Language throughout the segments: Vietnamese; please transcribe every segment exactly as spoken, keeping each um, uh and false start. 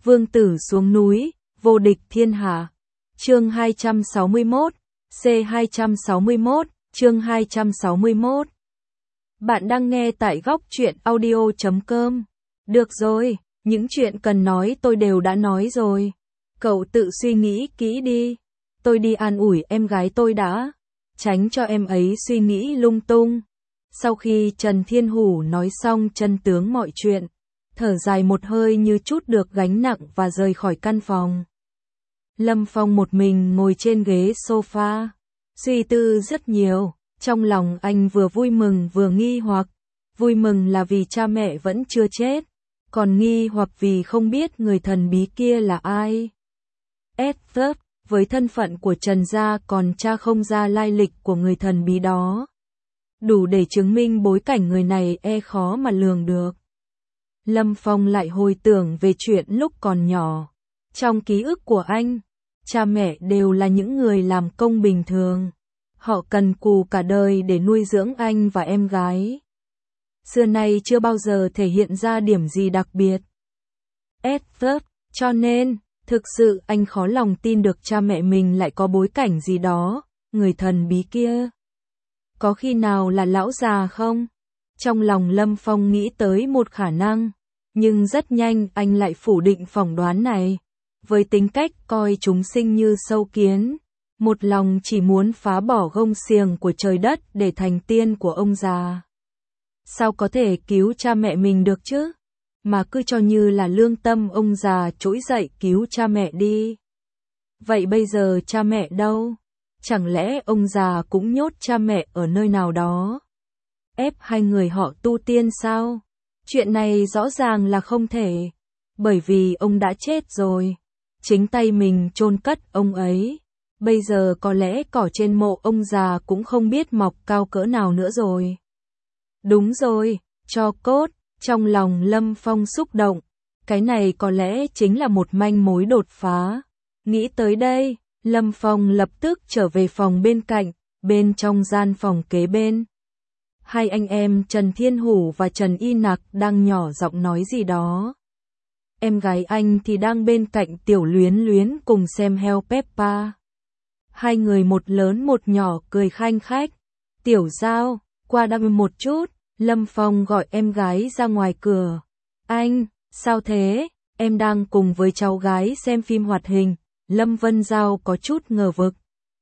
Vương tử xuống núi, vô địch thiên hạ. Chương hai trăm sáu mươi mốt, C hai trăm sáu mươi mốt, chương hai trăm sáu mươi mốt. Bạn đang nghe tại góc truyện audio chấm com. Được rồi, những chuyện cần nói tôi đều đã nói rồi. Cậu tự suy nghĩ kỹ đi. Tôi đi an ủi em gái tôi đã. Tránh cho em ấy suy nghĩ lung tung. Sau khi Trần Thiên Hủ nói xong chân tướng mọi chuyện, thở dài một hơi như trút được gánh nặng và rời khỏi căn phòng. Lâm Phong một mình ngồi trên ghế sofa, suy tư rất nhiều, trong lòng anh vừa vui mừng vừa nghi hoặc. Vui mừng là vì cha mẹ vẫn chưa chết, còn nghi hoặc vì không biết người thần bí kia là ai. Edward, với thân phận của Trần gia còn tra không ra lai lịch của người thần bí đó. Đủ để chứng minh bối cảnh người này e khó mà lường được. Lâm Phong lại hồi tưởng về chuyện lúc còn nhỏ. Trong ký ức của anh, cha mẹ đều là những người làm công bình thường. Họ cần cù cả đời để nuôi dưỡng anh và em gái. Xưa nay chưa bao giờ thể hiện ra điểm gì đặc biệt. Edward, cho nên, thực sự anh khó lòng tin được cha mẹ mình lại có bối cảnh gì đó, người thần bí kia. Có khi nào là lão già không? Trong lòng Lâm Phong nghĩ tới một khả năng, nhưng rất nhanh anh lại phủ định phỏng đoán này. Với tính cách coi chúng sinh như sâu kiến, một lòng chỉ muốn phá bỏ gông xiềng của trời đất để thành tiên của ông già. Sao có thể cứu cha mẹ mình được chứ? Mà cứ cho như là lương tâm ông già trỗi dậy cứu cha mẹ đi. Vậy bây giờ cha mẹ đâu? Chẳng lẽ ông già cũng nhốt cha mẹ ở nơi nào đó? Ép hai người họ tu tiên sao? Chuyện này rõ ràng là không thể, bởi vì ông đã chết rồi. Chính tay mình chôn cất ông ấy. Bây giờ có lẽ cỏ trên mộ ông già cũng không biết mọc cao cỡ nào nữa rồi. Đúng rồi, cho cốt. Trong lòng Lâm Phong xúc động. Cái này có lẽ chính là một manh mối đột phá. Nghĩ tới đây, Lâm Phong lập tức trở về phòng bên cạnh, bên trong gian phòng kế bên. Hai anh em Trần Thiên Hủ và Trần Y Nặc đang nhỏ giọng nói gì đó. Em gái anh thì đang bên cạnh Tiểu Luyến Luyến cùng xem heo Peppa. Hai người một lớn một nhỏ cười khanh khách. Tiểu Giao, qua đây một chút. Lâm Phong gọi em gái ra ngoài cửa. Anh, sao thế? Em đang cùng với cháu gái xem phim hoạt hình. Lâm Vân Giao có chút ngờ vực.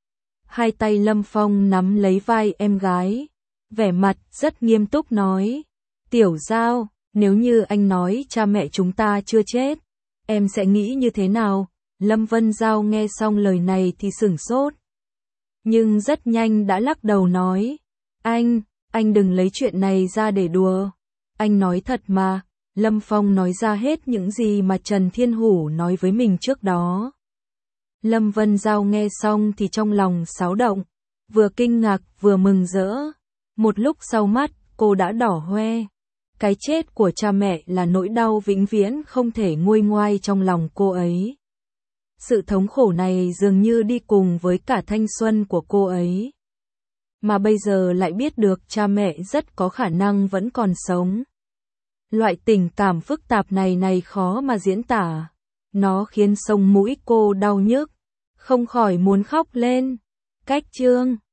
Hai tay Lâm Phong nắm lấy vai em gái, vẻ mặt rất nghiêm túc nói. Tiểu Giao, nếu như anh nói cha mẹ chúng ta chưa chết, em sẽ nghĩ như thế nào? Lâm Vân Giao nghe xong lời này thì sửng sốt. Nhưng rất nhanh đã lắc đầu nói. Anh, anh đừng lấy chuyện này ra để đùa. Anh nói thật mà. Lâm Phong nói ra hết những gì mà Trần Thiên Hủ nói với mình trước đó. Lâm Vân Giao nghe xong thì trong lòng xáo động, vừa kinh ngạc vừa mừng rỡ. Một lúc sau mắt, cô đã đỏ hoe. Cái chết của cha mẹ là nỗi đau vĩnh viễn không thể nguôi ngoai trong lòng cô ấy. Sự thống khổ này dường như đi cùng với cả thanh xuân của cô ấy. Mà bây giờ lại biết được cha mẹ rất có khả năng vẫn còn sống. Loại tình cảm phức tạp này này khó mà diễn tả. Nó khiến sống mũi cô đau nhức, không khỏi muốn khóc lên. Cách chương